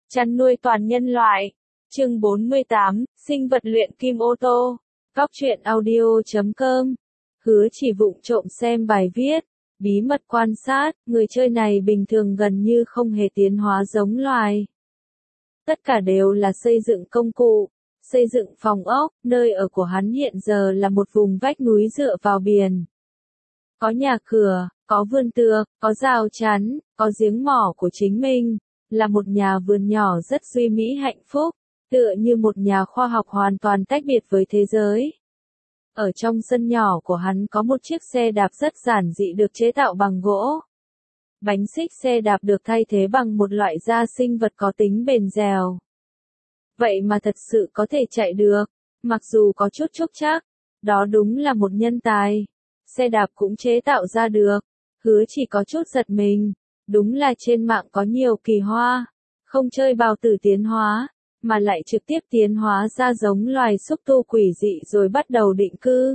Chăn nuôi toàn nhân loại. Chương 48, sinh vật luyện kim ô tô. Góc truyện audio.com. Hứa Chỉ vụng trộm xem bài viết, bí mật quan sát, người chơi này bình thường gần như không hề tiến hóa giống loài. Tất cả đều là xây dựng công cụ, xây dựng phòng ốc, nơi ở của hắn hiện giờ là một vùng vách núi dựa vào biển. Có nhà cửa, có vườn tược, có rào chắn, có giếng mỏ của chính mình, là một nhà vườn nhỏ rất duy mỹ hạnh phúc, tựa như một nhà khoa học hoàn toàn tách biệt với thế giới. Ở trong sân nhỏ của hắn có một chiếc xe đạp rất giản dị được chế tạo bằng gỗ. Bánh xích xe đạp được thay thế bằng một loại da sinh vật có tính bền dẻo. Vậy mà thật sự có thể chạy được, mặc dù có chút trúc trắc, đó đúng là một nhân tài. Xe đạp cũng chế tạo ra được, Hứa Chỉ có chút giật mình, đúng là trên mạng có nhiều kỳ hoa, không chơi bào tử tiến hóa, mà lại trực tiếp tiến hóa ra giống loài xúc tu quỷ dị rồi bắt đầu định cư.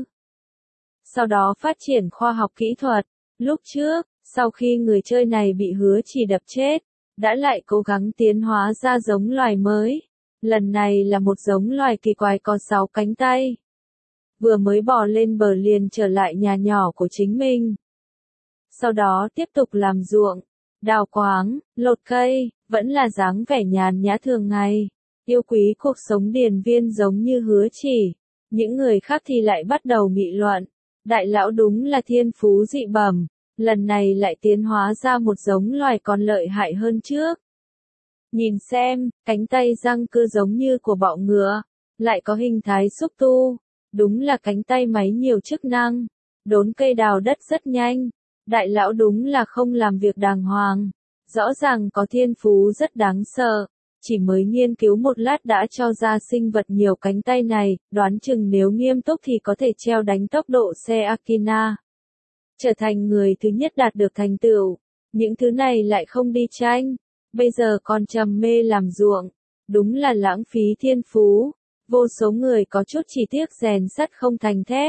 Sau đó phát triển khoa học kỹ thuật, lúc trước, sau khi người chơi này bị Hứa Chỉ đập chết, đã lại cố gắng tiến hóa ra giống loài mới. Lần này là một giống loài kỳ quái có 6 cánh tay. Vừa mới bò lên bờ liền trở lại nhà nhỏ của chính mình. Sau đó tiếp tục làm ruộng, đào quáng, lột cây, vẫn là dáng vẻ nhàn nhã thường ngày. Yêu quý cuộc sống điền viên giống như Hứa Chỉ. Những người khác thì lại bắt đầu nghị luận. Đại lão đúng là thiên phú dị bẩm, lần này lại tiến hóa ra một giống loài còn lợi hại hơn trước. Nhìn xem, cánh tay răng cưa giống như của bọ ngựa, lại có hình thái xúc tu, đúng là cánh tay máy nhiều chức năng, đốn cây đào đất rất nhanh. Đại lão đúng là không làm việc đàng hoàng, rõ ràng có thiên phú rất đáng sợ, chỉ mới nghiên cứu một lát đã cho ra sinh vật nhiều cánh tay này, đoán chừng nếu nghiêm túc thì có thể treo đánh tốc độ xe Akina. Trở thành người thứ nhất đạt được thành tựu, những thứ này lại không đi tranh, bây giờ còn trầm mê làm ruộng, đúng là lãng phí thiên phú, vô số người có chút chỉ tiếc rèn sắt không thành thép.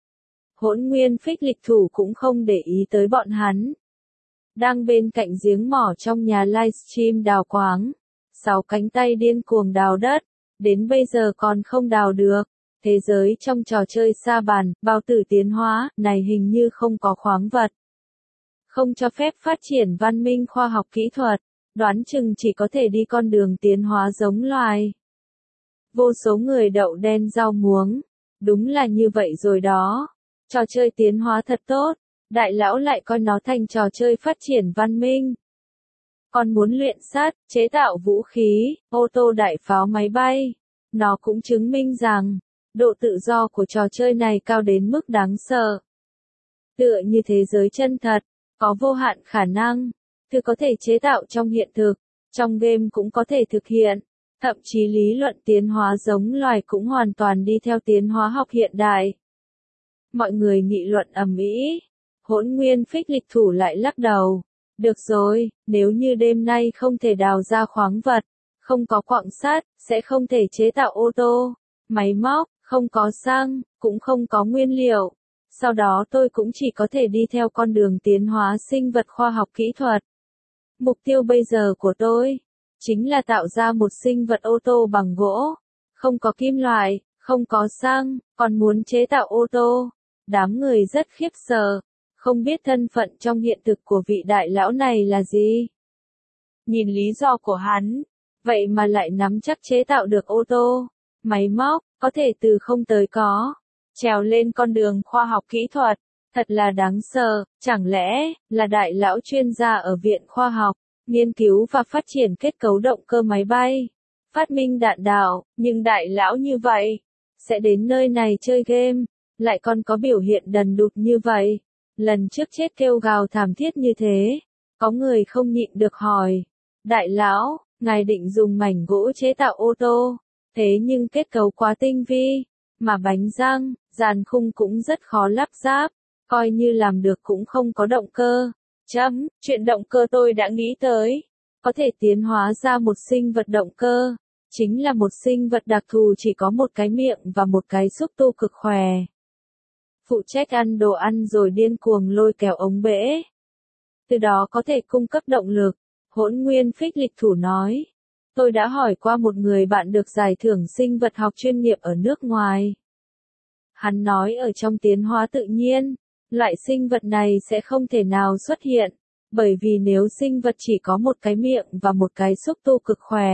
Hỗn Nguyên Phích Lịch Thủ cũng không để ý tới bọn hắn. Đang bên cạnh giếng mỏ trong nhà livestream đào quáng. 6 cánh tay điên cuồng đào đất, đến bây giờ còn không đào được. Thế giới trong trò chơi sa bàn, bào tử tiến hóa, này hình như không có khoáng vật. Không cho phép phát triển văn minh khoa học kỹ thuật, đoán chừng chỉ có thể đi con đường tiến hóa giống loài. Vô số người đậu đen rau muống, đúng là như vậy rồi đó. Trò chơi tiến hóa thật tốt, đại lão lại coi nó thành trò chơi phát triển văn minh. Còn muốn luyện sắt, chế tạo vũ khí, ô tô đại pháo máy bay. Nó cũng chứng minh rằng, độ tự do của trò chơi này cao đến mức đáng sợ. Tựa như thế giới chân thật, có vô hạn khả năng, thứ có thể chế tạo trong hiện thực, trong game cũng có thể thực hiện. Thậm chí lý luận tiến hóa giống loài cũng hoàn toàn đi theo tiến hóa học hiện đại. Mọi người nghị luận ầm ĩ. Hỗn Nguyên Phích Lịch Thủ lại lắc đầu. Được rồi, nếu như đêm nay không thể đào ra khoáng vật, không có quặng sắt, sẽ không thể chế tạo ô tô, máy móc, không có xăng, cũng không có nguyên liệu. Sau đó tôi cũng chỉ có thể đi theo con đường tiến hóa sinh vật khoa học kỹ thuật. Mục tiêu bây giờ của tôi, chính là tạo ra một sinh vật ô tô bằng gỗ, không có kim loại, không có xăng, còn muốn chế tạo ô tô. Đám người rất khiếp sợ, không biết thân phận trong hiện thực của vị đại lão này là gì. Nhìn lý do của hắn, vậy mà lại nắm chắc chế tạo được ô tô, máy móc, có thể từ không tới có, trèo lên con đường khoa học kỹ thuật, thật là đáng sợ, chẳng lẽ là đại lão chuyên gia ở viện khoa học, nghiên cứu và phát triển kết cấu động cơ máy bay, phát minh đạn đạo, nhưng đại lão như vậy, sẽ đến nơi này chơi game, lại còn có biểu hiện đần đụt như vậy. Lần trước chết kêu gào thảm thiết như thế, có người không nhịn được hỏi, đại lão, ngài định dùng mảnh gỗ chế tạo ô tô, thế nhưng kết cấu quá tinh vi, mà bánh răng, dàn khung cũng rất khó lắp ráp, coi như làm được cũng không có động cơ. Chuyện động cơ tôi đã nghĩ tới, có thể tiến hóa ra một sinh vật động cơ, chính là một sinh vật đặc thù chỉ có một cái miệng và một cái xúc tu cực khỏe. Phụ trách ăn đồ ăn rồi điên cuồng lôi kéo ống bể. Từ đó có thể cung cấp động lực, Hỗn Nguyên Phích Lịch Thủ nói. Tôi đã hỏi qua một người bạn được giải thưởng sinh vật học chuyên nghiệp ở nước ngoài. Hắn nói ở trong tiến hóa tự nhiên, loại sinh vật này sẽ không thể nào xuất hiện, bởi vì nếu sinh vật chỉ có một cái miệng và một cái xúc tu cực khỏe,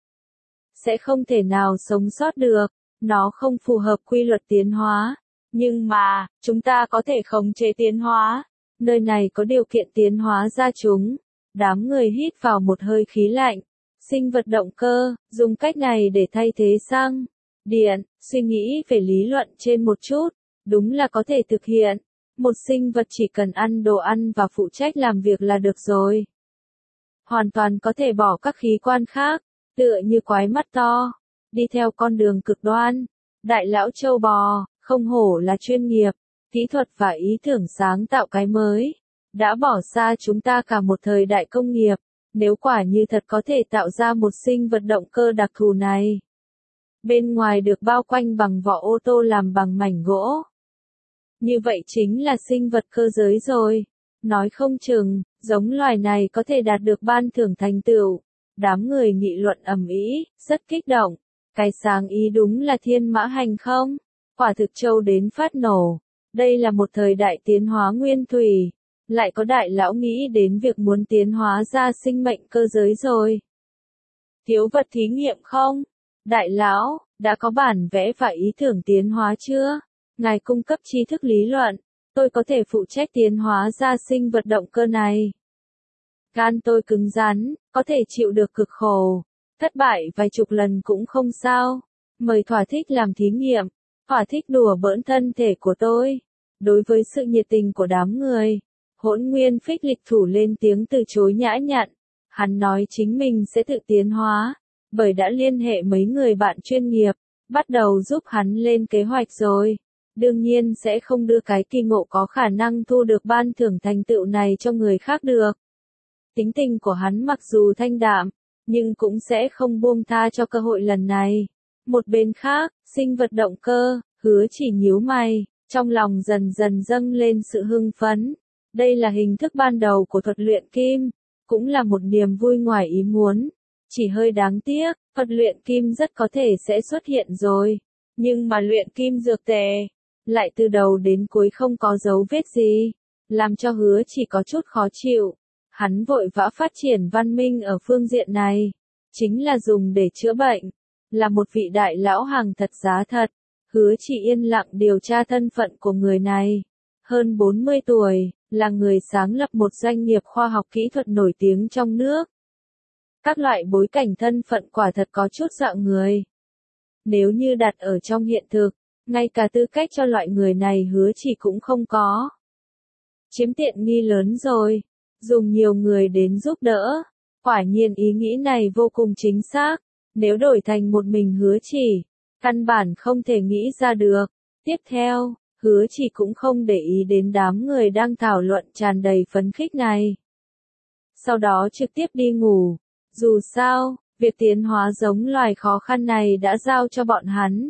sẽ không thể nào sống sót được, nó không phù hợp quy luật tiến hóa. Nhưng mà, chúng ta có thể khống chế tiến hóa, nơi này có điều kiện tiến hóa ra chúng. Đám người hít vào một hơi khí lạnh. Sinh vật động cơ, dùng cách này để thay thế xăng, điện, suy nghĩ về lý luận trên một chút, đúng là có thể thực hiện. Một sinh vật chỉ cần ăn đồ ăn và phụ trách làm việc là được rồi. Hoàn toàn có thể bỏ các khí quan khác, tựa như quái mắt to, đi theo con đường cực đoan. Đại lão châu bò, không hổ là chuyên nghiệp, kỹ thuật và ý tưởng sáng tạo cái mới, đã bỏ xa chúng ta cả một thời đại công nghiệp. Nếu quả như thật có thể tạo ra một sinh vật động cơ đặc thù này, bên ngoài được bao quanh bằng vỏ ô tô làm bằng mảnh gỗ, như vậy chính là sinh vật cơ giới rồi. Nói không chừng, giống loài này có thể đạt được ban thưởng thành tựu. Đám người nghị luận ầm ĩ, rất kích động. Cái sáng ý đúng là thiên mã hành không? Quả thực trâu đến phát nổ. Đây là một thời đại tiến hóa nguyên thủy. Lại có đại lão nghĩ đến việc muốn tiến hóa ra sinh mệnh cơ giới rồi. Thiếu vật thí nghiệm không? Đại lão, đã có bản vẽ và ý tưởng tiến hóa chưa? Ngài cung cấp tri thức lý luận, tôi có thể phụ trách tiến hóa ra sinh vật động cơ này. Gan tôi cứng rắn, có thể chịu được cực khổ. Thất bại vài chục lần cũng không sao. Mời thỏa thích làm thí nghiệm, thỏa thích đùa bỡn thân thể của tôi. Đối với sự nhiệt tình của đám người, Hỗn Nguyên Phích lịch thủ lên tiếng từ chối nhã nhặn. Hắn nói chính mình sẽ tự tiến hóa, bởi đã liên hệ mấy người bạn chuyên nghiệp, bắt đầu giúp hắn lên kế hoạch rồi. Đương nhiên sẽ không đưa cái kỳ ngộ có khả năng thu được ban thưởng thành tựu này cho người khác được. Tính tình của hắn mặc dù thanh đạm, nhưng cũng sẽ không buông tha cho cơ hội lần này. Một bên khác, sinh vật động cơ, Hứa Chỉ nhíu mày, trong lòng dần dần dâng lên sự hưng phấn. Đây là hình thức ban đầu của thuật luyện kim, cũng là một niềm vui ngoài ý muốn. Chỉ hơi đáng tiếc, thuật luyện kim rất có thể sẽ xuất hiện rồi. Nhưng mà luyện kim dược tề, lại từ đầu đến cuối không có dấu vết gì, làm cho Hứa Chỉ có chút khó chịu. Hắn vội vã phát triển văn minh ở phương diện này, chính là dùng để chữa bệnh, là một vị đại lão hàng thật giá thật. Hứa Chỉ yên lặng điều tra thân phận của người này. Hơn 40 tuổi, là người sáng lập một doanh nghiệp khoa học kỹ thuật nổi tiếng trong nước. Các loại bối cảnh thân phận quả thật có chút dọa người. Nếu như đặt ở trong hiện thực, ngay cả tư cách cho loại người này Hứa Chỉ cũng không có. Chiếm tiện nghi lớn rồi, dùng nhiều người đến giúp đỡ. Quả nhiên ý nghĩ này vô cùng chính xác. Nếu đổi thành một mình Hứa Chỉ, căn bản không thể nghĩ ra được. Tiếp theo, Hứa Chỉ cũng không để ý đến đám người đang thảo luận tràn đầy phấn khích này. Sau đó trực tiếp đi ngủ. Dù sao, việc tiến hóa giống loài khó khăn này đã giao cho bọn hắn.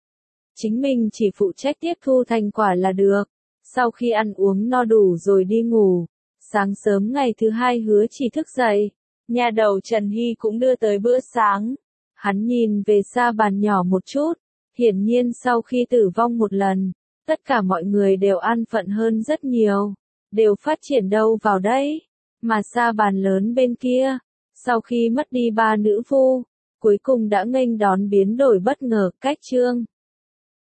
Chính mình chỉ phụ trách tiếp thu thành quả là được. Sau khi ăn uống no đủ rồi đi ngủ. Sáng sớm ngày thứ hai Hứa Chỉ thức dậy. Nhà đầu Trần Hy cũng đưa tới bữa sáng. Hắn nhìn về xa bàn nhỏ một chút. Hiển nhiên sau khi tử vong một lần, tất cả mọi người đều an phận hơn rất nhiều. Đều phát triển đâu vào đấy. Mà xa bàn lớn bên kia, sau khi mất đi 3 nữ vu, cuối cùng đã nghênh đón biến đổi bất ngờ cách Trương.